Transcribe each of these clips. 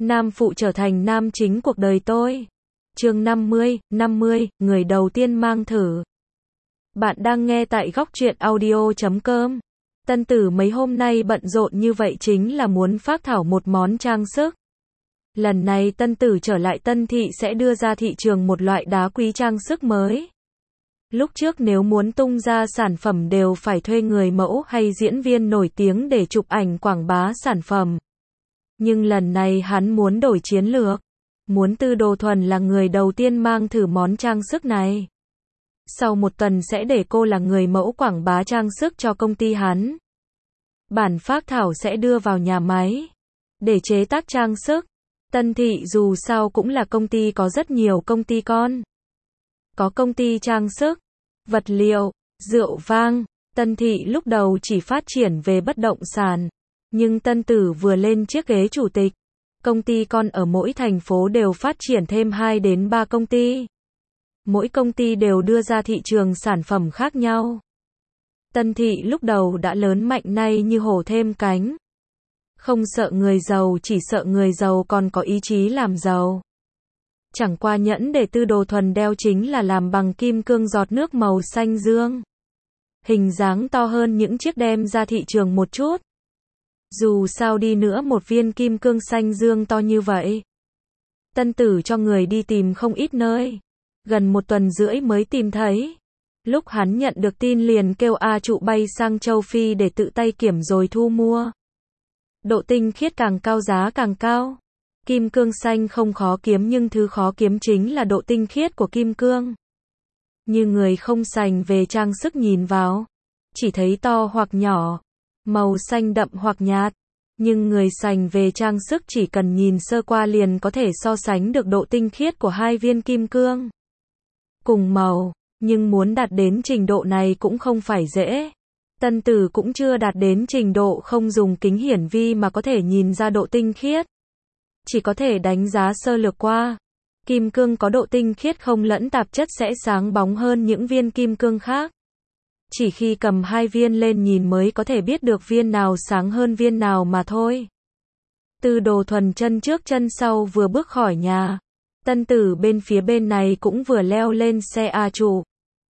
Nam phụ trở thành nam chính cuộc đời tôi. Chương 50, người đầu tiên mang thử. Bạn đang nghe tại góc truyện audio.com. Tân tử mấy hôm nay bận rộn như vậy chính là muốn phác thảo một món trang sức. Lần này tân tử trở lại Tân Thị sẽ đưa ra thị trường một loại đá quý trang sức mới. Lúc trước nếu muốn tung ra sản phẩm đều phải thuê người mẫu hay diễn viên nổi tiếng để chụp ảnh quảng bá sản phẩm. Nhưng lần này hắn muốn đổi chiến lược. Muốn Tư Đồ Thuần là người đầu tiên mang thử món trang sức này. Sau một tuần sẽ để cô là người mẫu quảng bá trang sức cho công ty hắn. Bản phác thảo sẽ đưa vào nhà máy để chế tác trang sức. Tân Thị dù sao cũng là công ty có rất nhiều công ty con. Có công ty trang sức, vật liệu, rượu vang. Tân Thị lúc đầu chỉ phát triển về bất động sản. Nhưng tân tử vừa lên chiếc ghế chủ tịch, công ty con ở mỗi thành phố đều phát triển thêm 2 đến 3 công ty. Mỗi công ty đều đưa ra thị trường sản phẩm khác nhau. Tân Thị lúc đầu đã lớn mạnh nay như hổ thêm cánh. Không sợ người giàu, chỉ sợ người giàu còn có ý chí làm giàu. Chẳng qua nhẫn để Tư Đồ Thuần đeo chính là làm bằng kim cương giọt nước màu xanh dương. Hình dáng to hơn những chiếc đem ra thị trường một chút. Dù sao đi nữa một viên kim cương xanh dương to như vậy. Tân tử cho người đi tìm không ít nơi. Gần 1 tuần rưỡi mới tìm thấy. Lúc hắn nhận được tin liền kêu A Trụ bay sang châu Phi để tự tay kiểm rồi thu mua. Độ tinh khiết càng cao giá càng cao. Kim cương xanh không khó kiếm nhưng thứ khó kiếm chính là độ tinh khiết của kim cương. Như người không sành về trang sức nhìn vào, chỉ thấy to hoặc nhỏ, màu xanh đậm hoặc nhạt. Nhưng người sành về trang sức chỉ cần nhìn sơ qua liền có thể so sánh được độ tinh khiết của 2 viên kim cương. Cùng màu, nhưng muốn đạt đến trình độ này cũng không phải dễ. Tân tử cũng chưa đạt đến trình độ không dùng kính hiển vi mà có thể nhìn ra độ tinh khiết. Chỉ có thể đánh giá sơ lược qua. Kim cương có độ tinh khiết không lẫn tạp chất sẽ sáng bóng hơn những viên kim cương khác. Chỉ khi cầm 2 viên lên nhìn mới có thể biết được viên nào sáng hơn viên nào mà thôi. Tư Đồ Thuần chân trước chân sau vừa bước khỏi nhà. Tân tử bên phía bên này cũng vừa leo lên xe A Trụ.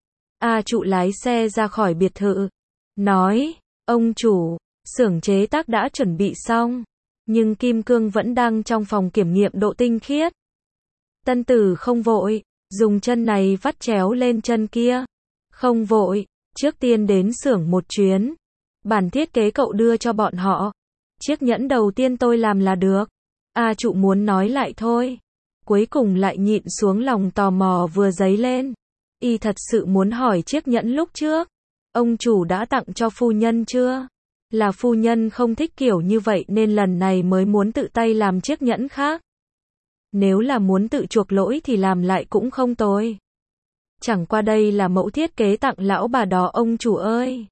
A Trụ lái xe ra khỏi biệt thự. Nói, ông chủ, xưởng chế tác đã chuẩn bị xong. Nhưng kim cương vẫn đang trong phòng kiểm nghiệm độ tinh khiết. Tân tử không vội, dùng chân này vắt chéo lên chân kia. Không vội, trước tiên đến xưởng một chuyến. Bản thiết kế cậu đưa cho bọn họ. Chiếc nhẫn đầu tiên tôi làm là được. A Trụ muốn nói lại thôi. Cuối cùng lại nhịn xuống lòng tò mò vừa dấy lên. Y thật sự muốn hỏi chiếc nhẫn lúc trước. Ông chủ đã tặng cho phu nhân chưa? Là phu nhân không thích kiểu như vậy nên lần này mới muốn tự tay làm chiếc nhẫn khác. Nếu là muốn tự chuộc lỗi thì làm lại cũng không tồi. Chẳng qua đây là mẫu thiết kế tặng lão bà đó ông chủ ơi.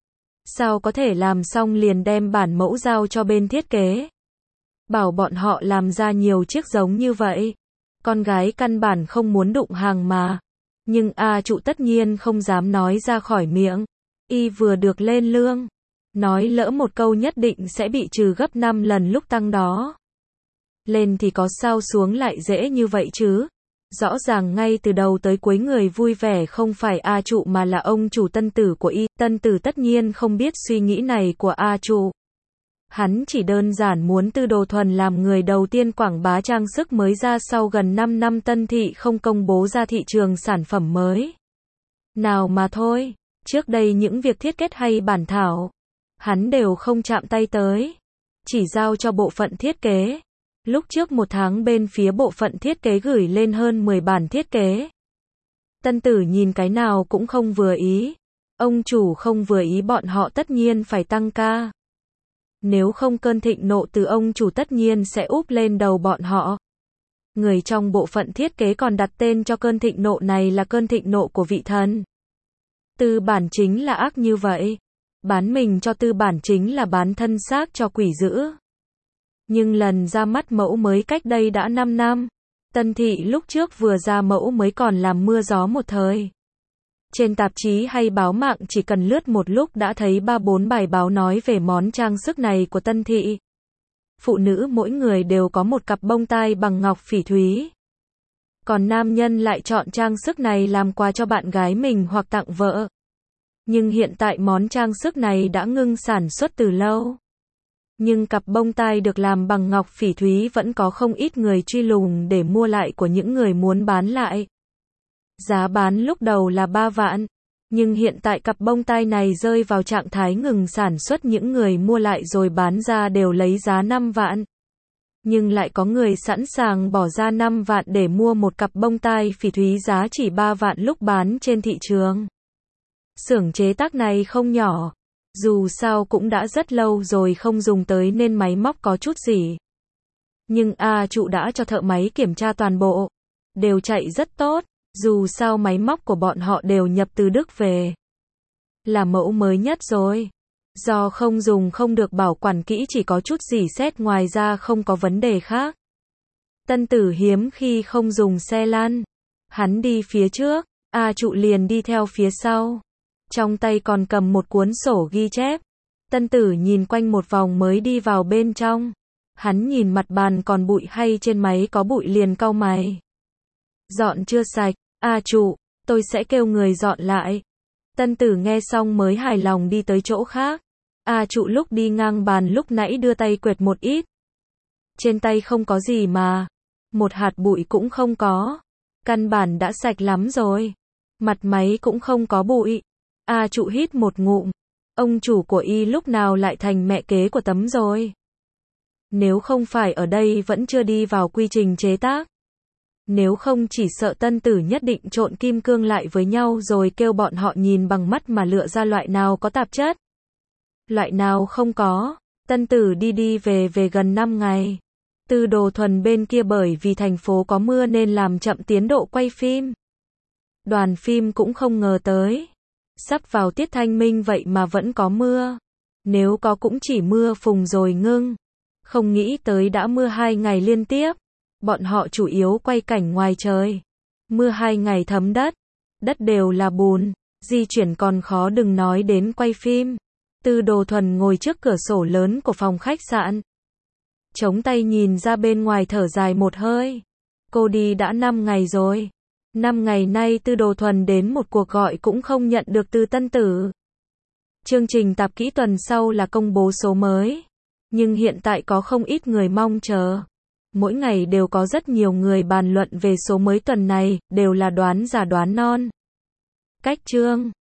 Sao có thể làm xong liền đem bản mẫu giao cho bên thiết kế. Bảo bọn họ làm ra nhiều chiếc giống như vậy. Con gái căn bản không muốn đụng hàng mà. Nhưng A Trụ tất nhiên không dám nói ra khỏi miệng. Y vừa được lên lương. Nói lỡ một câu nhất định sẽ bị trừ gấp 5 lần lúc tăng đó. Lên thì có sao xuống lại dễ như vậy chứ. Rõ ràng ngay từ đầu tới cuối người vui vẻ không phải A Trụ mà là ông chủ tân tử của Y. Tân tử tất nhiên không biết suy nghĩ này của A Trụ. Hắn chỉ đơn giản muốn Tư Đồ Thuần làm người đầu tiên quảng bá trang sức mới ra sau gần 5 năm Tân Thị không công bố ra thị trường sản phẩm mới. Nào mà thôi, trước đây những việc thiết kế hay bản thảo, hắn đều không chạm tay tới. Chỉ giao cho bộ phận thiết kế. Lúc trước 1 tháng bên phía bộ phận thiết kế gửi lên hơn 10 bản thiết kế. Tân tử nhìn cái nào cũng không vừa ý. Ông chủ không vừa ý bọn họ tất nhiên phải tăng ca. Nếu không cơn thịnh nộ từ ông chủ tất nhiên sẽ úp lên đầu bọn họ. Người trong bộ phận thiết kế còn đặt tên cho cơn thịnh nộ này là cơn thịnh nộ của vị thần. Tư bản chính là ác như vậy. Bán mình cho tư bản chính là bán thân xác cho quỷ dữ. Nhưng lần ra mắt mẫu mới cách đây đã 5 năm. Tân Thị lúc trước vừa ra mẫu mới còn làm mưa gió một thời. Trên tạp chí hay báo mạng chỉ cần lướt một lúc đã thấy 3-4 bài báo nói về món trang sức này của Tân Thị. phụ nữ mỗi người đều có một cặp bông tai bằng ngọc phỉ thúy. Còn nam nhân lại chọn trang sức này làm quà cho bạn gái mình hoặc tặng vợ. Nhưng hiện tại món trang sức này đã ngưng sản xuất từ lâu. Nhưng cặp bông tai được làm bằng ngọc phỉ thúy vẫn có không ít người truy lùng để mua lại của những người muốn bán lại. Giá bán lúc đầu là 3 vạn. Nhưng hiện tại cặp bông tai này rơi vào trạng thái ngừng sản xuất, những người mua lại rồi bán ra đều lấy giá 5 vạn. Nhưng lại có người sẵn sàng bỏ ra 5 vạn để mua một cặp bông tai phỉ thúy giá chỉ 3 vạn lúc bán trên thị trường. Xưởng chế tác này không nhỏ. Dù sao cũng đã rất lâu rồi không dùng tới nên máy móc có chút gì. Nhưng trụ đã cho thợ máy kiểm tra toàn bộ. Đều chạy rất tốt. Dù sao máy móc của bọn họ đều nhập từ Đức về. Là mẫu mới nhất rồi. Do không dùng không được bảo quản kỹ, chỉ có chút rỉ sét, ngoài ra không có vấn đề khác. Tân Tử hiếm khi không dùng xe lăn. Hắn đi phía trước, trụ liền đi theo phía sau. Trong tay còn cầm một cuốn sổ ghi chép. Tân Tử nhìn quanh một vòng mới đi vào bên trong. Hắn nhìn mặt bàn còn bụi hay trên máy có bụi liền cau mày. Dọn chưa sạch, trụ, tôi sẽ kêu người dọn lại. Tân Tử nghe xong mới hài lòng đi tới chỗ khác. Trụ lúc đi ngang bàn lúc nãy đưa tay quệt một ít. Trên tay không có gì mà. Một hạt bụi cũng không có. Căn bản đã sạch lắm rồi. Mặt máy cũng không có bụi. Trụ hít một ngụm. Ông chủ của y lúc nào lại thành mẹ kế của Tấm rồi. Nếu không phải ở đây vẫn chưa đi vào quy trình chế tác. Nếu không chỉ sợ Tân Tử nhất định trộn kim cương lại với nhau rồi kêu bọn họ nhìn bằng mắt mà lựa ra loại nào có tạp chất. Loại nào không có. Tân Tử đi về gần 5 ngày. Tư Đồ Thuần bên kia bởi vì thành phố có mưa nên làm chậm tiến độ quay phim. Đoàn phim cũng không ngờ tới. Sắp vào tiết thanh minh vậy mà vẫn có mưa. Nếu có cũng chỉ mưa phùn rồi ngưng. Không nghĩ tới đã mưa 2 ngày liên tiếp. Bọn họ chủ yếu quay cảnh ngoài trời. Mưa 2 ngày thấm đất. Đất đều là bùn. Di chuyển còn khó đừng nói đến quay phim. Tư Đồ Thuần ngồi trước cửa sổ lớn của phòng khách sạn. Chống tay nhìn ra bên ngoài thở dài một hơi. Cô đi đã 5 ngày rồi. 5 ngày nay Tư Đồ Thuần đến một cuộc gọi cũng không nhận được từ Tân Tử. Chương trình tạp kỹ tuần sau là công bố số mới. Nhưng hiện tại có không ít người mong chờ. Mỗi ngày đều có rất nhiều người bàn luận về số mới tuần này, đều là đoán giả đoán non. Cách chương